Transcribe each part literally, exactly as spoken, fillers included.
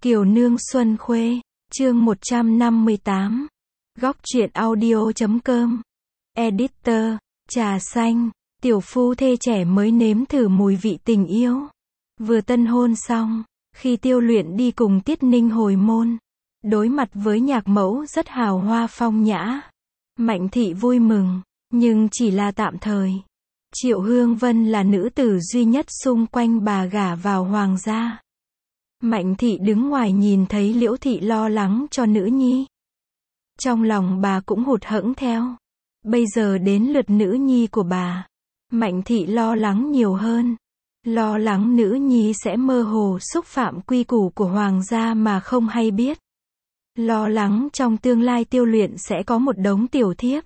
Kiều Nương Xuân Khuê, chương một trăm năm mươi tám. Góc truyện audio chấm com. Editor, trà xanh, tiểu phu thê trẻ mới nếm thử mùi vị tình yêu. Vừa tân hôn xong, khi Tiêu Luyện đi cùng Tiết Ninh hồi môn, đối mặt với nhạc mẫu rất hào hoa phong nhã. Mạnh thị vui mừng, nhưng chỉ là tạm thời. Triệu Hương Vân là nữ tử duy nhất xung quanh bà gả vào hoàng gia. Mạnh thị đứng ngoài nhìn thấy Liễu thị lo lắng cho nữ nhi. Trong lòng bà cũng hụt hẫng theo. Bây giờ đến lượt nữ nhi của bà. Mạnh thị lo lắng nhiều hơn. Lo lắng nữ nhi sẽ mơ hồ xúc phạm quy củ của hoàng gia mà không hay biết. Lo lắng trong tương lai Tiêu Luyện sẽ có một đống tiểu thiếp.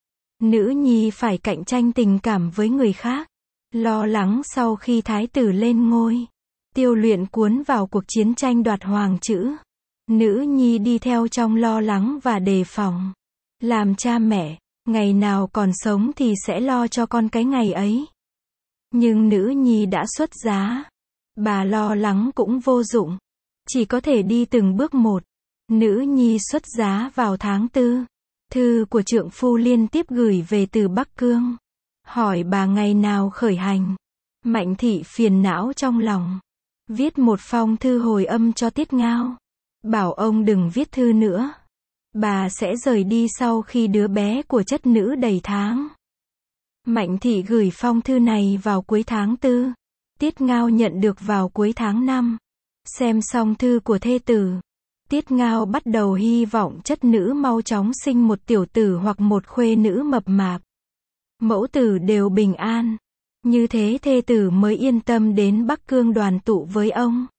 Nữ nhi phải cạnh tranh tình cảm với người khác. Lo lắng sau khi thái tử lên ngôi, Tiêu Luyện cuốn vào cuộc chiến tranh đoạt hoàng chữ. Nữ nhi đi theo trong lo lắng và đề phòng. Làm cha mẹ, ngày nào còn sống thì sẽ lo cho con cái ngày ấy. Nhưng nữ nhi đã xuất giá. Bà lo lắng cũng vô dụng. Chỉ có thể đi từng bước một. Nữ nhi xuất giá vào tháng tư. Thư của trượng phu liên tiếp gửi về từ Bắc Cương. Hỏi bà ngày nào khởi hành. Mạnh thị phiền não trong lòng. Viết một phong thư hồi âm cho Tiết Ngao. Bảo ông đừng viết thư nữa. Bà sẽ rời đi sau khi đứa bé của chất nữ đầy tháng. Mạnh thị gửi phong thư này vào cuối tháng tư. Tiết Ngao nhận được vào cuối tháng năm. Xem xong thư của thê tử, Tiết Ngao bắt đầu hy vọng chất nữ mau chóng sinh một tiểu tử hoặc một khuê nữ mập mạp. Mẫu tử đều bình an. Như thế thê tử mới yên tâm đến Bắc Cương đoàn tụ với ông.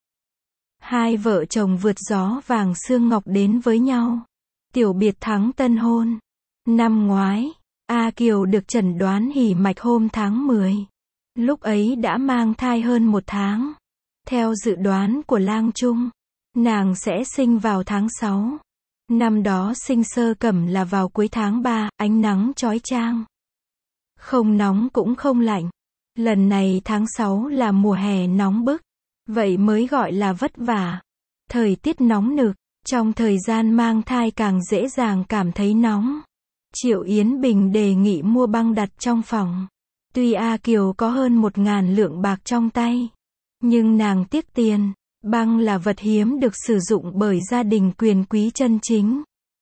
Hai vợ chồng vượt gió vàng sương ngọc đến với nhau. Tiểu biệt thắng tân hôn. Năm ngoái, A Kiều được chẩn đoán hỉ mạch hôm tháng mười. Lúc ấy đã mang thai hơn một tháng. Theo dự đoán của lang trung, nàng sẽ sinh vào tháng sáu. Năm đó sinh sơ cẩm là vào cuối tháng ba, ánh nắng chói chang. Không nóng cũng không lạnh. Lần này tháng sáu là mùa hè nóng bức. Vậy mới gọi là vất vả. Thời tiết nóng nực, trong thời gian mang thai càng dễ dàng cảm thấy nóng. Triệu Yến Bình đề nghị mua băng đặt trong phòng. Tuy A Kiều có hơn một ngàn lượng bạc trong tay, nhưng nàng tiếc tiền. Băng là vật hiếm được sử dụng bởi gia đình quyền quý chân chính.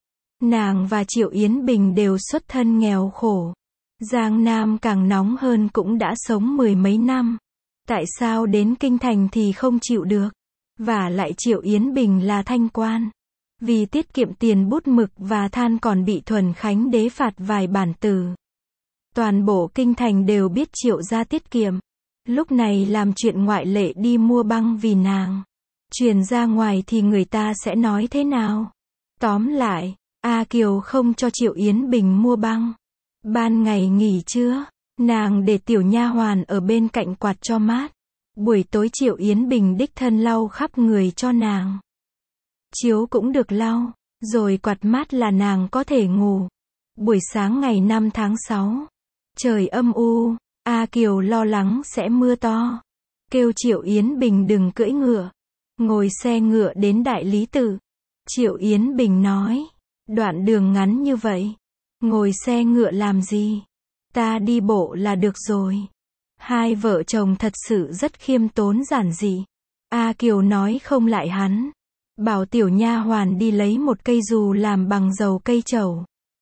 Nàng và Triệu Yến Bình đều xuất thân nghèo khổ. Giang Nam càng nóng hơn cũng đã sống mười mấy năm. Tại sao đến kinh thành thì không chịu được? Và lại Triệu Yến Bình là thanh quan. Vì tiết kiệm tiền bút mực và than còn bị Thuần Khánh đế phạt vài bản từ. Toàn bộ kinh thành đều biết Triệu gia tiết kiệm. Lúc này làm chuyện ngoại lệ đi mua băng vì nàng. Truyền ra ngoài thì người ta sẽ nói thế nào? Tóm lại, A Kiều không cho Triệu Yến Bình mua băng. Ban ngày nghỉ trưa, nàng để tiểu nha hoàn ở bên cạnh quạt cho mát. Buổi tối Triệu Yến Bình đích thân lau khắp người cho nàng. Chiếu cũng được lau, rồi quạt mát là nàng có thể ngủ. Buổi sáng ngày năm tháng sáu, trời âm u, A Kiều lo lắng sẽ mưa to. Kêu Triệu Yến Bình đừng cưỡi ngựa. Ngồi xe ngựa đến Đại Lý Tự. Triệu Yến Bình nói, đoạn đường ngắn như vậy, ngồi xe ngựa làm gì? Ta đi bộ là được rồi. Hai vợ chồng thật sự rất khiêm tốn giản dị. A Kiều nói không lại hắn. Bảo tiểu nha hoàn đi lấy một cây dù làm bằng dầu cây trầu.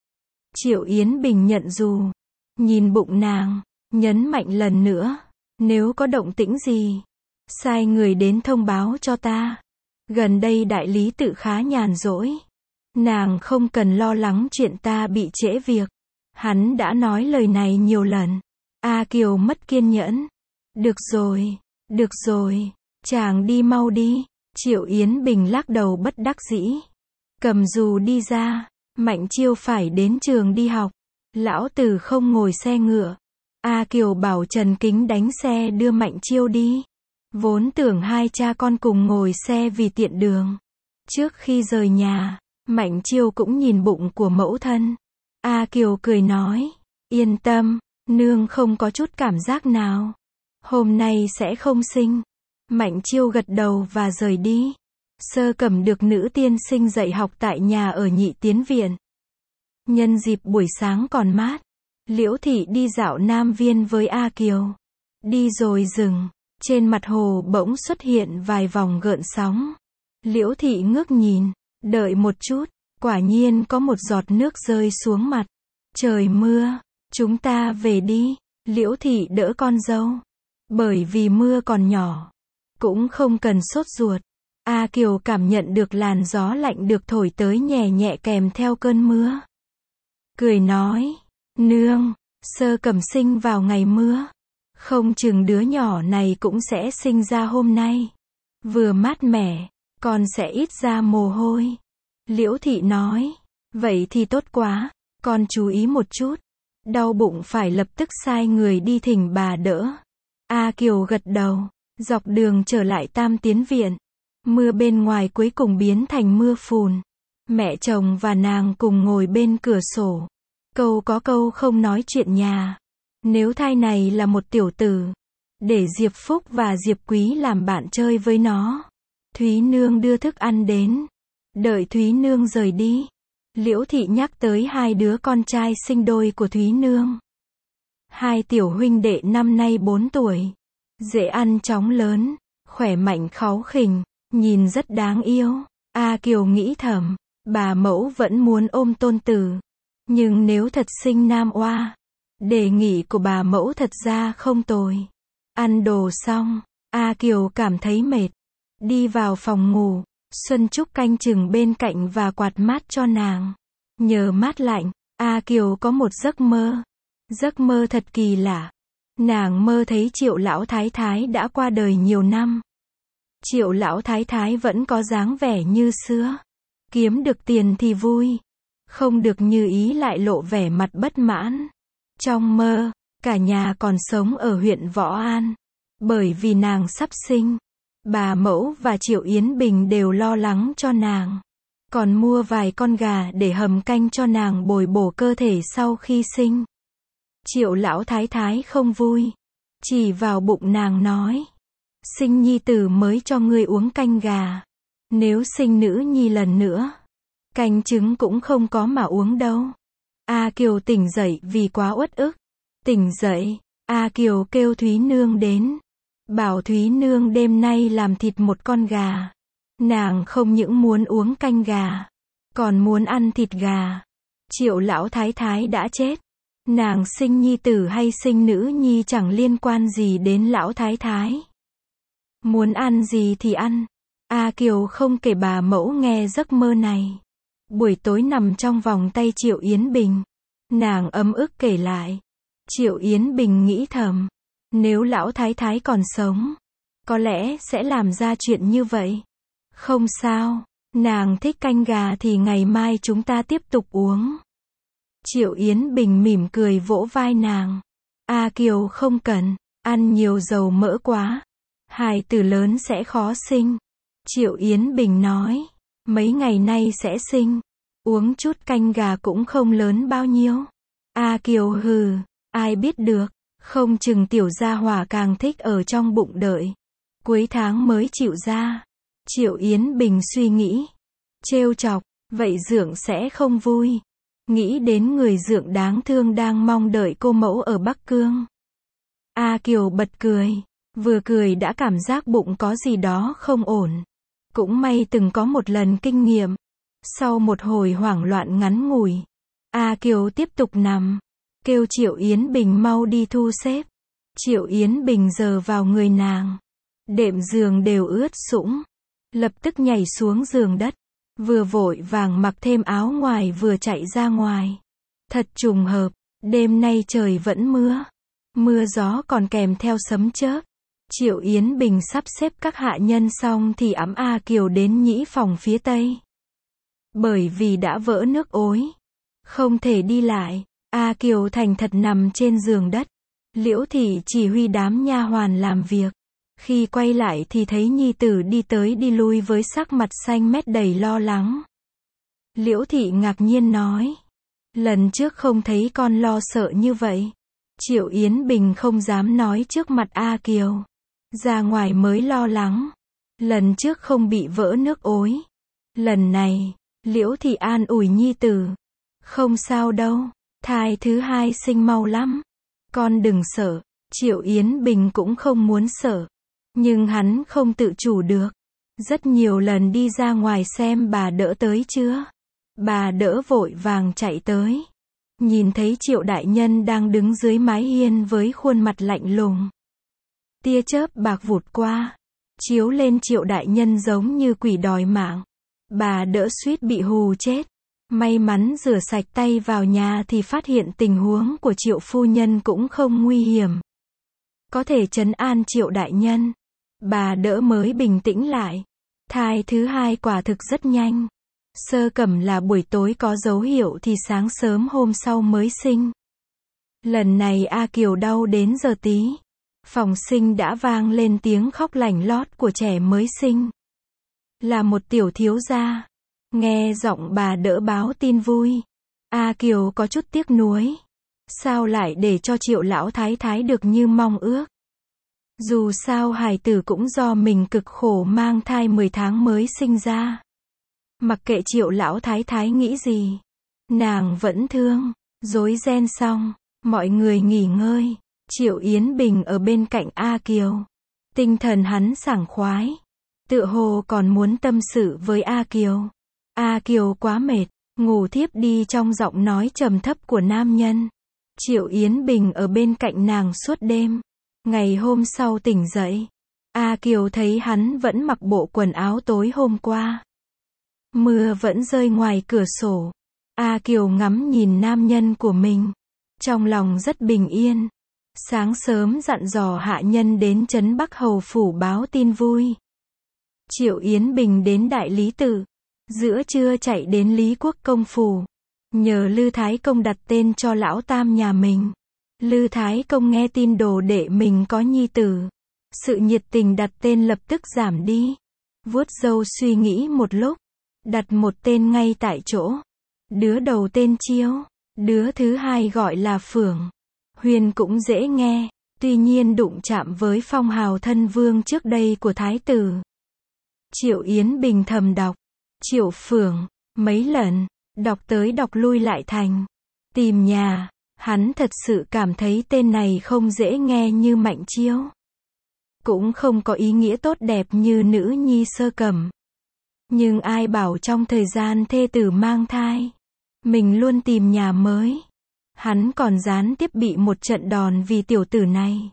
Triệu Yến Bình nhận dù. Nhìn bụng nàng, nhấn mạnh lần nữa. Nếu có động tĩnh gì, sai người đến thông báo cho ta. Gần đây Đại Lý Tự khá nhàn rỗi. Nàng không cần lo lắng chuyện ta bị trễ việc. Hắn đã nói lời này nhiều lần. A Kiều mất kiên nhẫn. Được rồi, được rồi, chàng đi mau đi. Triệu Yến Bình lắc đầu bất đắc dĩ. Cầm dù đi ra. Mạnh Chiêu phải đến trường đi học. Lão tử không ngồi xe ngựa. A Kiều bảo Trần Kính đánh xe đưa Mạnh Chiêu đi. Vốn tưởng hai cha con cùng ngồi xe vì tiện đường. Trước khi rời nhà, Mạnh Chiêu cũng nhìn bụng của mẫu thân. A Kiều cười nói, yên tâm, nương không có chút cảm giác nào. Hôm nay sẽ không sinh. Mạnh Chiêu gật đầu và rời đi. Sơ Cẩm được nữ tiên sinh dạy học tại nhà ở Nhị Tiến Viện. Nhân dịp buổi sáng còn mát, Liễu Thị đi dạo Nam Viên với A Kiều. Đi rồi dừng, trên mặt hồ bỗng xuất hiện vài vòng gợn sóng. Liễu Thị ngước nhìn, đợi một chút, quả nhiên có một giọt nước rơi xuống mặt. Trời mưa, chúng ta về đi. Liễu Thị đỡ con dâu. Bởi vì mưa còn nhỏ, cũng không cần sốt ruột. A Kiều cảm nhận được làn gió lạnh được thổi tới nhẹ nhẹ kèm theo cơn mưa. Cười nói, nương, Sơ Cẩm sinh vào ngày mưa. Không chừng đứa nhỏ này cũng sẽ sinh ra hôm nay. Vừa mát mẻ, con sẽ ít ra mồ hôi. Liễu Thị nói, vậy thì tốt quá, con chú ý một chút. Đau bụng phải lập tức sai người đi thỉnh bà đỡ. A Kiều gật đầu, dọc đường trở lại Tam Tiến Viện. Mưa bên ngoài cuối cùng biến thành mưa phùn. Mẹ chồng và nàng cùng ngồi bên cửa sổ. Câu có câu không nói chuyện nhà. Nếu thai này là một tiểu tử, để Diệp Phúc và Diệp Quý làm bạn chơi với nó. Thúy Nương đưa thức ăn đến. Đợi Thúy Nương rời đi, Liễu Thị nhắc tới hai đứa con trai sinh đôi của Thúy Nương. Hai tiểu huynh đệ năm nay bốn tuổi. Dễ ăn chóng lớn, khỏe mạnh kháu khỉnh, nhìn rất đáng yêu. A Kiều nghĩ thầm, bà mẫu vẫn muốn ôm tôn tử. Nhưng nếu thật sinh nam oa, đề nghị của bà mẫu thật ra không tồi. Ăn đồ xong, A Kiều cảm thấy mệt. Đi vào phòng ngủ, Xuân Trúc canh chừng bên cạnh và quạt mát cho nàng. Nhờ mát lạnh, A Kiều có một giấc mơ. Giấc mơ thật kỳ lạ. Nàng mơ thấy Triệu lão thái thái đã qua đời nhiều năm. Triệu lão thái thái vẫn có dáng vẻ như xưa. Kiếm được tiền thì vui. Không được như ý lại lộ vẻ mặt bất mãn. Trong mơ, cả nhà còn sống ở huyện Võ An. Bởi vì nàng sắp sinh, bà mẫu và Triệu Yến Bình đều lo lắng cho nàng. Còn mua vài con gà để hầm canh cho nàng bồi bổ cơ thể sau khi sinh. Triệu lão thái thái không vui. Chỉ vào bụng nàng nói. Sinh nhi tử mới cho ngươi uống canh gà. Nếu sinh nữ nhi lần nữa, canh trứng cũng không có mà uống đâu. A Kiều tỉnh dậy vì quá uất ức. Tỉnh dậy, A Kiều kêu Thúy Nương đến. Bảo Thúy Nương đêm nay làm thịt một con gà. Nàng không những muốn uống canh gà, còn muốn ăn thịt gà. Triệu lão thái thái đã chết. Nàng sinh nhi tử hay sinh nữ nhi chẳng liên quan gì đến lão thái thái. Muốn ăn gì thì ăn. A Kiều không kể bà mẫu nghe giấc mơ này. Buổi tối nằm trong vòng tay Triệu Yến Bình. Nàng ấm ức kể lại. Triệu Yến Bình nghĩ thầm. Nếu lão thái thái còn sống, có lẽ sẽ làm ra chuyện như vậy. Không sao, nàng thích canh gà thì ngày mai chúng ta tiếp tục uống. Triệu Yến Bình mỉm cười vỗ vai nàng. A Kiều không cần, ăn nhiều dầu mỡ quá. Hài tử lớn sẽ khó sinh. Triệu Yến Bình nói, mấy ngày nay sẽ sinh. Uống chút canh gà cũng không lớn bao nhiêu. A Kiều hừ, ai biết được, không chừng tiểu gia hỏa càng thích ở trong bụng đợi. Cuối tháng mới chịu ra. Triệu Yến Bình suy nghĩ. Trêu chọc, vậy Dượng sẽ không vui. Nghĩ đến người Dượng đáng thương đang mong đợi cô mẫu ở Bắc Cương. A Kiều bật cười. Vừa cười đã cảm giác bụng có gì đó không ổn. Cũng may từng có một lần kinh nghiệm. Sau một hồi hoảng loạn ngắn ngủi, A Kiều tiếp tục nằm. Kêu Triệu Yến Bình mau đi thu xếp. Triệu Yến Bình giờ vào người nàng. Đệm giường đều ướt sũng. Lập tức nhảy xuống giường đất. Vừa vội vàng mặc thêm áo ngoài vừa chạy ra ngoài. Thật trùng hợp, đêm nay trời vẫn mưa. Mưa gió còn kèm theo sấm chớp. Triệu Yến Bình sắp xếp các hạ nhân xong thì ẵm A Kiều đến nhĩ phòng phía tây. Bởi vì đã vỡ nước ối, không thể đi lại, A Kiều thành thật nằm trên giường đất. Liễu Thị chỉ huy đám nha hoàn làm việc. Khi quay lại thì thấy nhi tử đi tới đi lui với sắc mặt xanh mét đầy lo lắng. Liễu Thị ngạc nhiên nói. Lần trước không thấy con lo sợ như vậy. Triệu Yến Bình không dám nói trước mặt A Kiều. Ra ngoài mới lo lắng. Lần trước không bị vỡ nước ối. Lần này, Liễu Thị an ủi nhi tử. Không sao đâu, thai thứ hai sinh mau lắm. Con đừng sợ. Triệu Yến Bình cũng không muốn sợ. Nhưng hắn không tự chủ được. Rất nhiều lần đi ra ngoài xem bà đỡ tới chưa. Bà đỡ vội vàng chạy tới. Nhìn thấy Triệu đại nhân đang đứng dưới mái hiên với khuôn mặt lạnh lùng. Tia chớp bạc vụt qua. Chiếu lên Triệu đại nhân giống như quỷ đòi mạng. Bà đỡ suýt bị hù chết. May mắn rửa sạch tay vào nhà thì phát hiện tình huống của Triệu phu nhân cũng không nguy hiểm. Có thể trấn an Triệu đại nhân. Bà đỡ mới bình tĩnh lại. Thai thứ hai quả thực rất nhanh. Sơ cẩm là buổi tối có dấu hiệu thì sáng sớm hôm sau mới sinh. Lần này A Kiều đau đến giờ tí. Phòng sinh đã vang lên tiếng khóc lảnh lót của trẻ mới sinh. Là một tiểu thiếu gia. Nghe giọng bà đỡ báo tin vui. A Kiều có chút tiếc nuối. Sao lại để cho Triệu lão thái thái được như mong ước. Dù sao hài tử cũng do mình cực khổ mang thai mười tháng mới sinh ra. Mặc kệ Triệu lão thái thái nghĩ gì. Nàng vẫn thương. Rối ren xong. Mọi người nghỉ ngơi. Triệu Yến Bình ở bên cạnh A Kiều. Tinh thần hắn sảng khoái. Tựa hồ còn muốn tâm sự với A Kiều. A Kiều quá mệt. Ngủ thiếp đi trong giọng nói trầm thấp của nam nhân. Triệu Yến Bình ở bên cạnh nàng suốt đêm. Ngày hôm sau tỉnh dậy. A Kiều thấy hắn vẫn mặc bộ quần áo tối hôm qua. Mưa vẫn rơi ngoài cửa sổ. A Kiều ngắm nhìn nam nhân của mình. Trong lòng rất bình yên. Sáng sớm dặn dò hạ nhân đến trấn Bắc Hầu phủ báo tin vui. Triệu Yến Bình đến Đại Lý Tự. Giữa trưa chạy đến Lý Quốc công phủ. Nhờ Lư Thái công đặt tên cho lão tam nhà mình. Lư Thái công nghe tin đồ đệ mình có nhi tử. Sự nhiệt tình đặt tên lập tức giảm đi. Vuốt râu suy nghĩ một lúc. Đặt một tên ngay tại chỗ. Đứa đầu tên Chiêu. Đứa thứ hai gọi là Phượng. Huyền cũng dễ nghe. Tuy nhiên đụng chạm với phong hào thân vương trước đây của thái tử. Triệu Yến Bình thầm đọc. Triệu Phượng. Mấy lần. Đọc tới đọc lui lại thành. Tìm nhà. Hắn thật sự cảm thấy tên này không dễ nghe như Mạnh Chiêu. Cũng không có ý nghĩa tốt đẹp như nữ nhi Sơ Cẩm. Nhưng ai bảo trong thời gian thê tử mang thai. Mình luôn tìm nhà mới. Hắn còn gián tiếp bị một trận đòn vì tiểu tử này.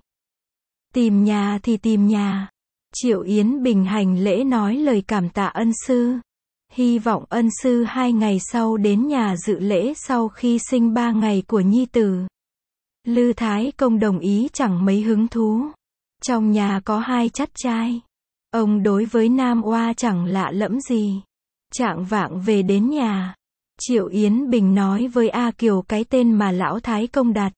Tìm nhà thì tìm nhà. Triệu Yến Bình hành lễ nói lời cảm tạ ân sư. Hy vọng ân sư hai ngày sau đến nhà dự lễ sau khi sinh ba ngày của nhi tử. Lư Thái công đồng ý chẳng mấy hứng thú. Trong nhà có hai chắt trai. Ông đối với Nam Oa chẳng lạ lẫm gì. Trạng vạng về đến nhà. Triệu Yến Bình nói với A Kiều cái tên mà lão Thái công đặt.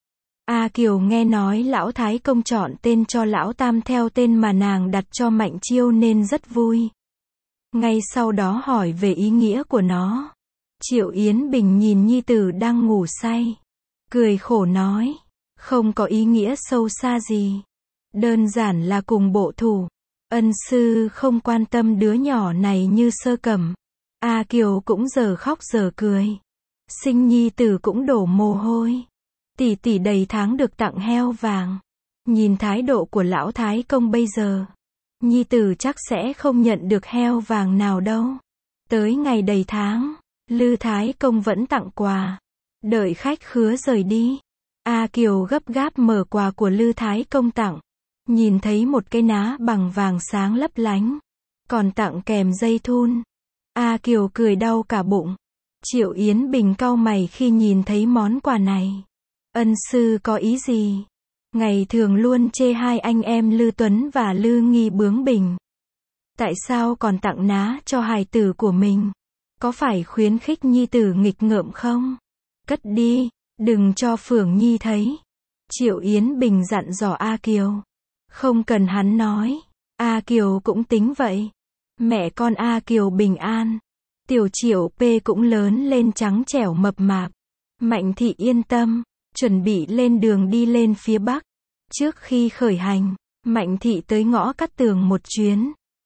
A Kiều nghe nói lão Thái công chọn tên cho lão tam theo tên mà nàng đặt cho Mạnh Chiêu nên rất vui. Ngay sau đó hỏi về ý nghĩa của nó. Triệu Yến Bình nhìn nhi tử đang ngủ say. Cười khổ nói. Không có ý nghĩa sâu xa gì. Đơn giản là cùng bộ thủ. Ân sư không quan tâm đứa nhỏ này như Sơ Cẩm. A Kiều cũng giờ khóc giờ cười. Sinh nhi tử cũng đổ mồ hôi. Tỷ tỷ đầy tháng được tặng heo vàng. Nhìn thái độ của lão Thái công bây giờ. Nhi tử chắc sẽ không nhận được heo vàng nào đâu. Tới ngày đầy tháng. Lư Thái công vẫn tặng quà. Đợi khách khứa rời đi. A Kiều gấp gáp mở quà của Lư Thái công tặng. Nhìn thấy một cái ná bằng vàng sáng lấp lánh. Còn tặng kèm dây thun. A Kiều cười đau cả bụng. Triệu Yến Bình cau mày khi nhìn thấy món quà này. Ân sư có ý gì? Ngày thường luôn chê hai anh em Lư Tuấn và Lư Nghi bướng bỉnh. Tại sao còn tặng ná cho hài tử của mình? Có phải khuyến khích nhi tử nghịch ngợm không? Cất đi, đừng cho Phượng Nhi thấy. Triệu Yến Bình dặn dò A Kiều. Không cần hắn nói. A Kiều cũng tính vậy. Mẹ con A Kiều bình an. Tiểu Triệu P cũng lớn lên trắng trẻo mập mạp. Mạnh thị yên tâm. Chuẩn bị lên đường đi lên phía Bắc. Trước khi khởi hành, Mạnh thị tới ngõ Cát Tường một chuyến.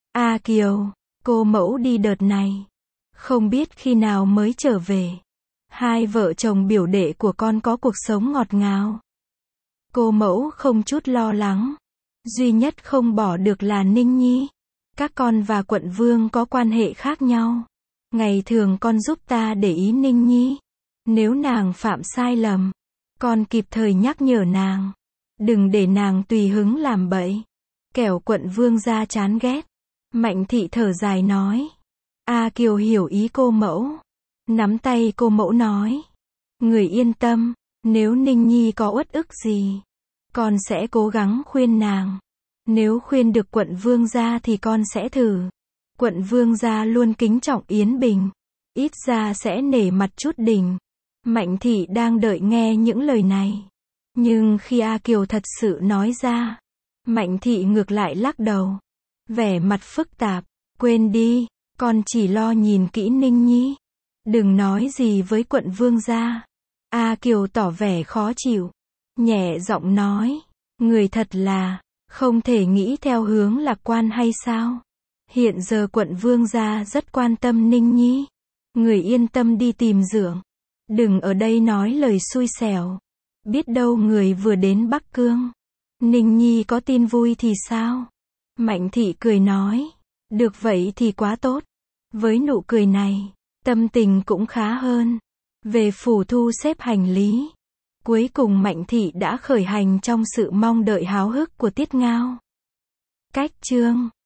A Kiều, cô mẫu đi đợt này. Không biết khi nào mới trở về. Hai vợ chồng biểu đệ của con có cuộc sống ngọt ngào. Cô mẫu không chút lo lắng. Duy nhất không bỏ được là Ninh Nhi. Các con và quận vương có quan hệ khác nhau. Ngày thường con giúp ta để ý Ninh Nhi. Nếu nàng phạm sai lầm, con kịp thời nhắc nhở nàng. Đừng để nàng tùy hứng làm bậy. Kẻo quận vương gia chán ghét. Mạnh thị thở dài nói. A Kiều hiểu ý cô mẫu. Nắm tay cô mẫu nói. Người yên tâm, nếu Ninh Nhi có uất ức gì, con sẽ cố gắng khuyên nàng. Nếu khuyên được quận vương gia thì con sẽ thử. Quận vương gia luôn kính trọng Yến Bình. Ít ra sẽ nể mặt chút đỉnh. Mạnh thị đang đợi nghe những lời này. Nhưng khi A Kiều thật sự nói ra, Mạnh thị ngược lại lắc đầu. Vẻ mặt phức tạp. Quên đi, con chỉ lo nhìn kỹ Ninh Nhi. Đừng nói gì với quận vương gia. A Kiều tỏ vẻ khó chịu. Nhẹ giọng nói. Người thật là, không thể nghĩ theo hướng lạc quan hay sao? Hiện giờ quận vương gia rất quan tâm Ninh Nhi. Người yên tâm đi tìm dưỡng. Đừng ở đây nói lời xui xẻo. Biết đâu người vừa đến Bắc Cương. Ninh Nhi có tin vui thì sao? Mạnh thị cười nói. Được vậy thì quá tốt. Với nụ cười này, tâm tình cũng khá hơn. Về phủ thu xếp hành lý. Cuối cùng Mạnh thị đã khởi hành trong sự mong đợi háo hức của Tiết Ngao. Cách chương